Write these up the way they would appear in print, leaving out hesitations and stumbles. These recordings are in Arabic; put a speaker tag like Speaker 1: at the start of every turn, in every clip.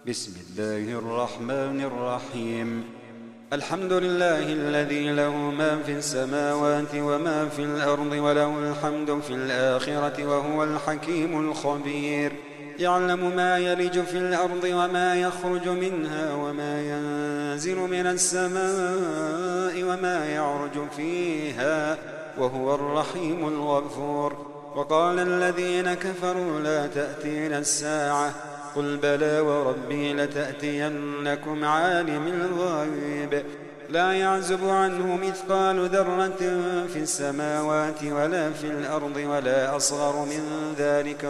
Speaker 1: بسم الله الرحمن الرحيم. الحمد لله الذي له ما في السماوات وما في الأرض وله الحمد في الآخرة وهو الحكيم الخبير. يعلم ما يلج في الأرض وما يخرج منها وما ينزل من السماء وما يعرج فيها وهو الرحيم الغفور. وقال الذين كفروا لا تأتينا الساعة قل بلى وربي لتأتينكم عالم الغيب لا يعزب عنه مثقال ذرة في السماوات ولا في الأرض ولا أصغر من ذلك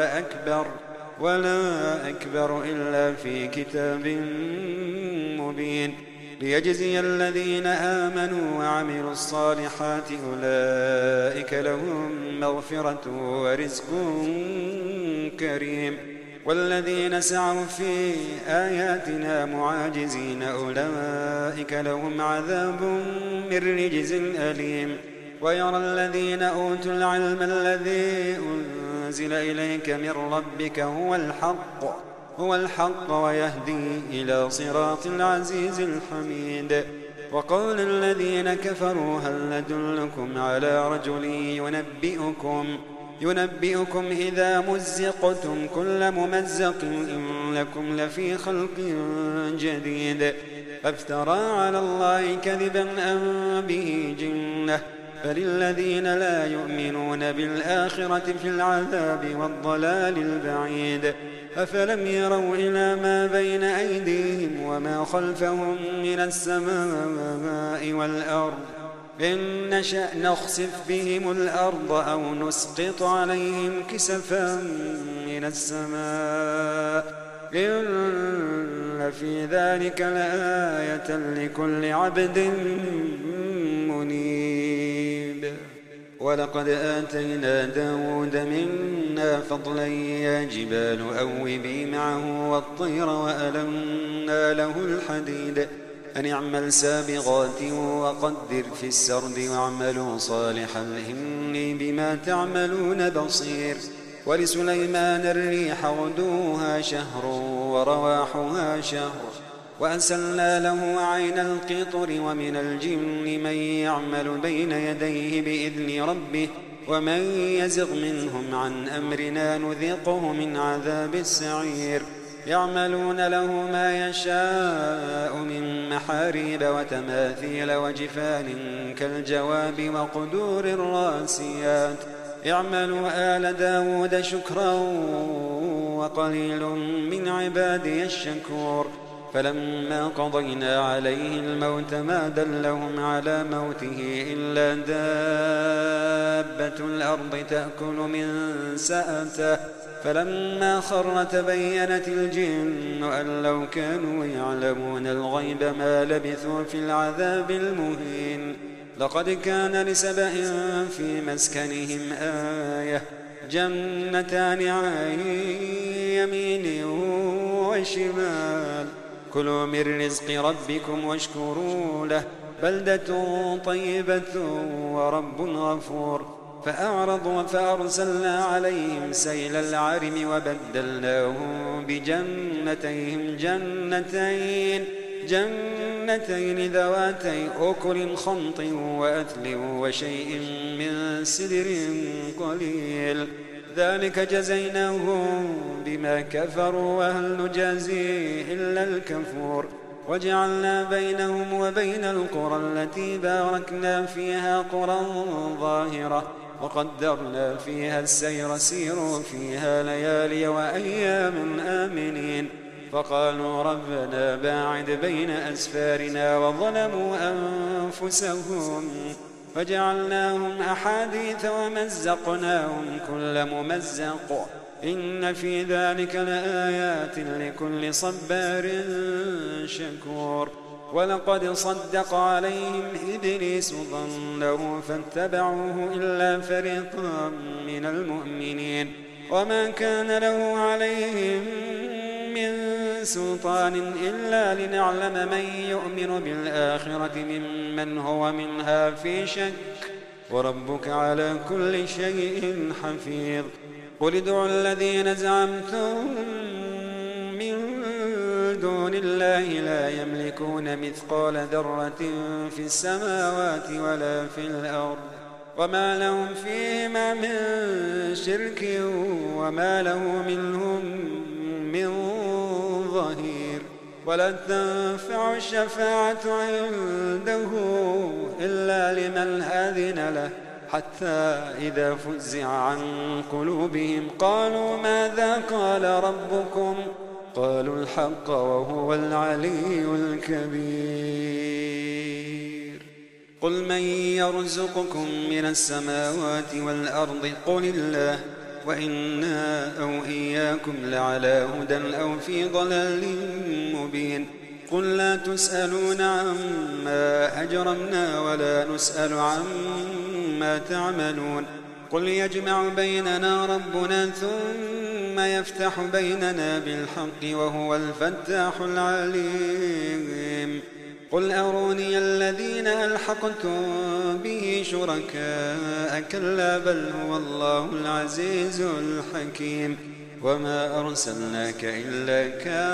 Speaker 1: ولا أكبر إلا في كتاب مبين ليجزي الذين آمنوا وعملوا الصالحات أولئك لهم مغفرة ورزق كريم. والذين سعوا في آياتنا معاجزين أولئك لهم عذاب من رجز أليم. ويرى الذين أوتوا العلم الذي أنزل إليك من ربك هو الحق ويهدي إلى صراط العزيز الحميد. وقال الذين كفروا هل ندلكم على رجل ينبئكم إذا مزقتم كل ممزق إنكم لفي خلق جديد أفترى على الله كذبا أم به جنة فللذين لا يؤمنون بالآخرة في العذاب والضلال البعيد. أفلم يروا إلى ما بين أيديهم وما خلفهم من السماء والأرض إن نشأ نخسف بهم الأرض أو نسقط عليهم كسفا من السماء إن في ذلك لآية لكل عبد منيب. ولقد آتينا داود منا فضلا يا جبال أوبي معه والطير وألنا له الحديد أن اعمل سابغات وقدر في السرد واعملوا صالحا إني بما تعملون بصير. ولسليمان الريح غدوها شهر ورواحها شهر وأسلنا له عين القطر ومن الجن من يعمل بين يديه بإذن ربه ومن يزغ منهم عن أمرنا نذقه من عذاب السعير. يعملون له ما يشاء من محاريب وتماثيل وجفان كالجواب وقدور الراسيات اعملوا آل داود شكرا وقليل من عبادي الشكور. فلما قضينا عليه الموت ما دلهم على موته إلا دابة الأرض تأكل من سأته فلما خر تبينت الجن أن لو كانوا يعلمون الغيب ما لبثوا في العذاب المهين. لقد كان لسبأ في مسكنهم آية جنتان عن يمين وشمال كلوا من رزق ربكم واشكروا له بلدة طيبة ورب غفور. فأعرضوا فأرسلنا عليهم سيل العرم وبدلناهم بجنتين جنتين ذواتي أكل خمط وأثل وشيء من سدر قليل ذلك جزيناهم بما كفروا وهل نجازي إلا الكفور. وجعلنا بينهم وبين القرى التي باركنا فيها قرى ظاهرة وقدرنا فيها السير سيروا فيها ليالي وأيام آمنين. فقالوا ربنا باعد بين أسفارنا وظلموا أنفسهم فجعلناهم أحاديث ومزقناهم كل ممزق إن في ذلك لآيات لكل صبار شكور. ولقد صدق عليهم إبليس ظنه فاتبعوه إلا فريقا من المؤمنين وما كان له عليهم من سلطان إلا لنعلم من يؤمن بالآخرة ممن هو منها في شك وربك على كل شيء حفيظ. قل ادعوا الذين زعمتم من دون الله لا يملكون مثقال ذرة في السماوات ولا في الأرض وما لهم فيهما من شرك وما له منهم من ظهير ولا تنفع الشفاعة عنده إلا لمن أذن له حتى إذا فزع عن قلوبهم قالوا ماذا قال ربكم قالوا الحق وهو العلي الكبير قل من يرزقكم من السماوات والأرض قل الله وإنا أو إياكم لعلى هدى أو في ضلال مبين قل لا تسألون عما أجرمنا ولا نسأل عما تعملون قل يجمع بيننا ربنا ثم يفتح بيننا بالحق وهو الفتاح العليم قل أروني الذين ألحقتم به شركاء كلا بل هو الله العزيز الحكيم وما أرسلناك إلا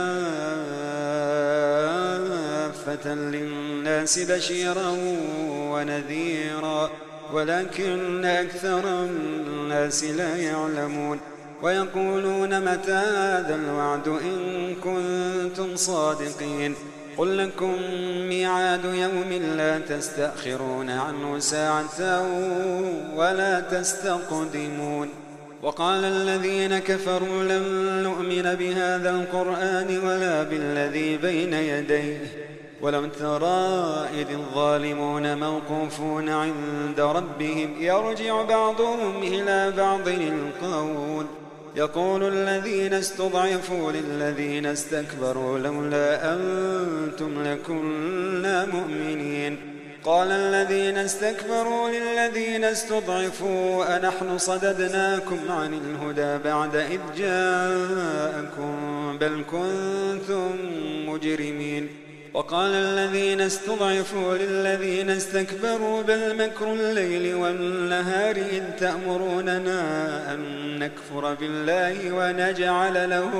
Speaker 1: كافة للناس بشيرا ونذيرا ولكن أكثر الناس لا يعلمون ويقولون متى هذا الوعد إن كنتم صادقين قل لكم ميعاد يوم لا تستأخرون عنه ساعة ولا تستقدمون وقال الذين كفروا لن نؤمن بهذا القرآن ولا بالذي بين يديه ولم ترى إذ الظالمون موقوفون عند ربهم يرجع بعضهم إلى بعض القول يقول الذين استضعفوا للذين استكبروا لولا أنتم لكنا مؤمنين قال الذين استكبروا للذين استضعفوا أنحن صددناكم عن الهدى بعد إذ جاءكم بل كنتم مجرمين وقال الذين استضعفوا للذين استكبروا بل مكر الليل والنهار إذ تأمروننا أن نكفر بالله ونجعل له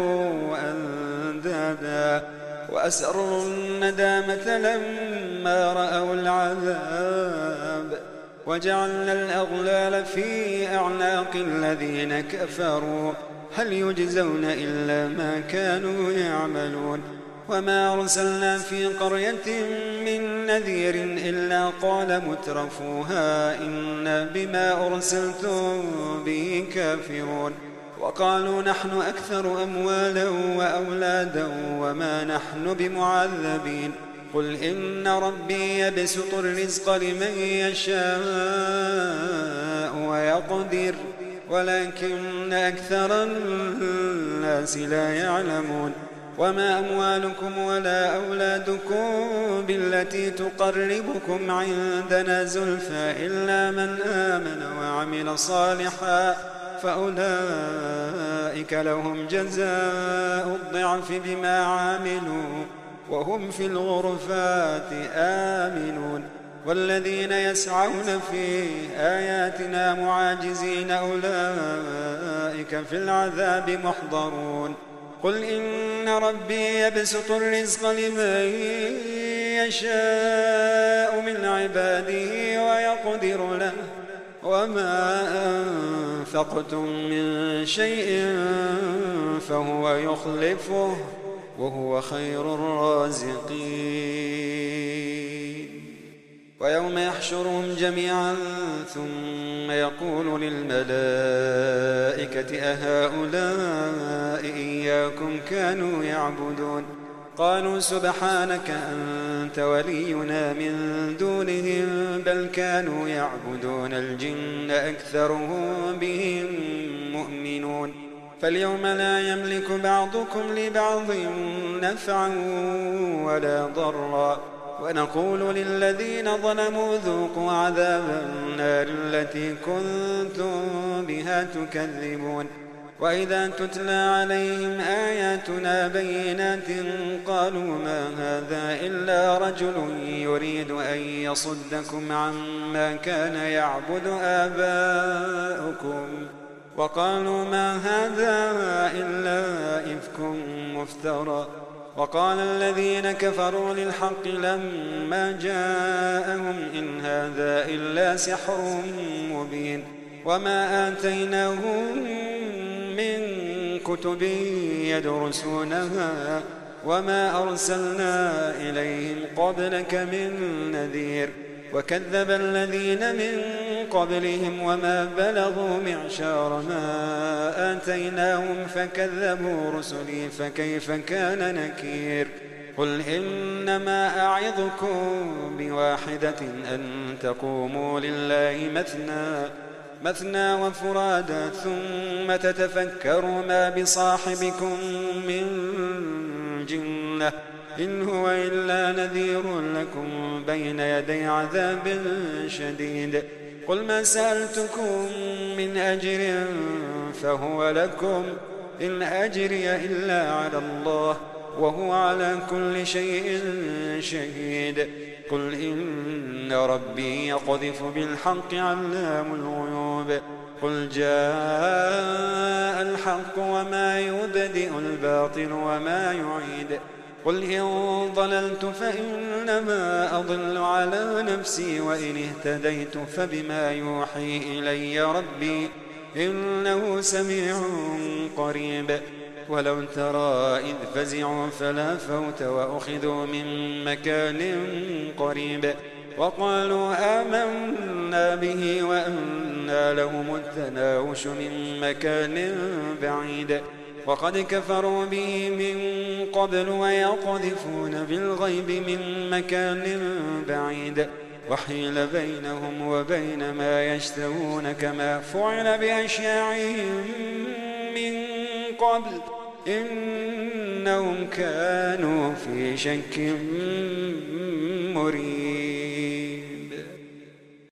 Speaker 1: أندادا وأسروا الندامة لما رأوا العذاب وجعلنا الأغلال في أعناق الذين كفروا هل يجزون إلا ما كانوا يعملون وما أرسلنا في قرية من نذير إلا قال مترفوها إنا بما أرسلتم به كافرون وقالوا نحن أكثر أموالا وأولادا وما نحن بمعذبين قل إن ربي يبسط الرزق لمن يشاء ويقدر ولكن أكثر الناس لا يعلمون وما أموالكم ولا أولادكم بالتي تقربكم عندنا زلفى إلا من آمن وعمل صالحا فأولئك لهم جزاء الضعف بما عملوا وهم في الغرفات آمنون والذين يسعون في آياتنا معاجزين أولئك في العذاب محضرون قل إن ربي يبسط الرزق لمن يشاء من عباده ويقدر له وما أنفقتم من شيء فهو يخلفه وهو خير الرازقين ويوم يحشرهم جميعا ثم يقول للملائكة أهؤلاء إياكم كانوا يعبدون قالوا سبحانك أنت ولينا من دونهم بل كانوا يعبدون الجن أكثرهم بهم مؤمنون فاليوم لا يملك بعضكم لبعض نفعا ولا ضرا ونقول للذين ظلموا ذوقوا عذاب النار التي كنتم بها تكذبون وإذا تتلى عليهم آياتنا بينات قالوا ما هذا إلا رجل يريد أن يصدكم عما كان يعبد آباؤكم وقالوا ما هذا إلا إفك مفترى وقال الذين كفروا للحق لما جاءهم إن هذا إلا سحر مبين وما آتيناهم من كتب يدرسونها وما أرسلنا إليهم قبلك من نذير وكذب الذين من قبلهم وما بلغوا معشار ما آتيناهم فكذبوا رسلي فكيف كان نكير قل إنما أعظكم بواحدة أن تقوموا لله مثنى وفرادا ثم تتفكروا ما بصاحبكم من جنة إن هو إلا نذير لكم بين يدي عذاب شديد قل ما سألتكم من أجر فهو لكم إن أجري إلا على الله وهو على كل شيء شهيد قل إن ربي يقذف بالحق علام الغيوب قل جاء الحق وما يبدئ الباطل وما يعيد قل إن ضللت فإنما أضل على نفسي وإن اهتديت فبما يوحي إلي ربي إنه سميع قريب ولو ترى إذ فزعوا فلا فوت وأخذوا من مكان قريب وقالوا آمنا به وأنى لهم التناوش من مكان بعيد وقد كفروا به من قبل ويقذفون بالغيب من مكان بعيد وحيل بينهم وبين ما يشتهون كما فعل بأشياعهم من قبل إنهم كانوا في شك مريب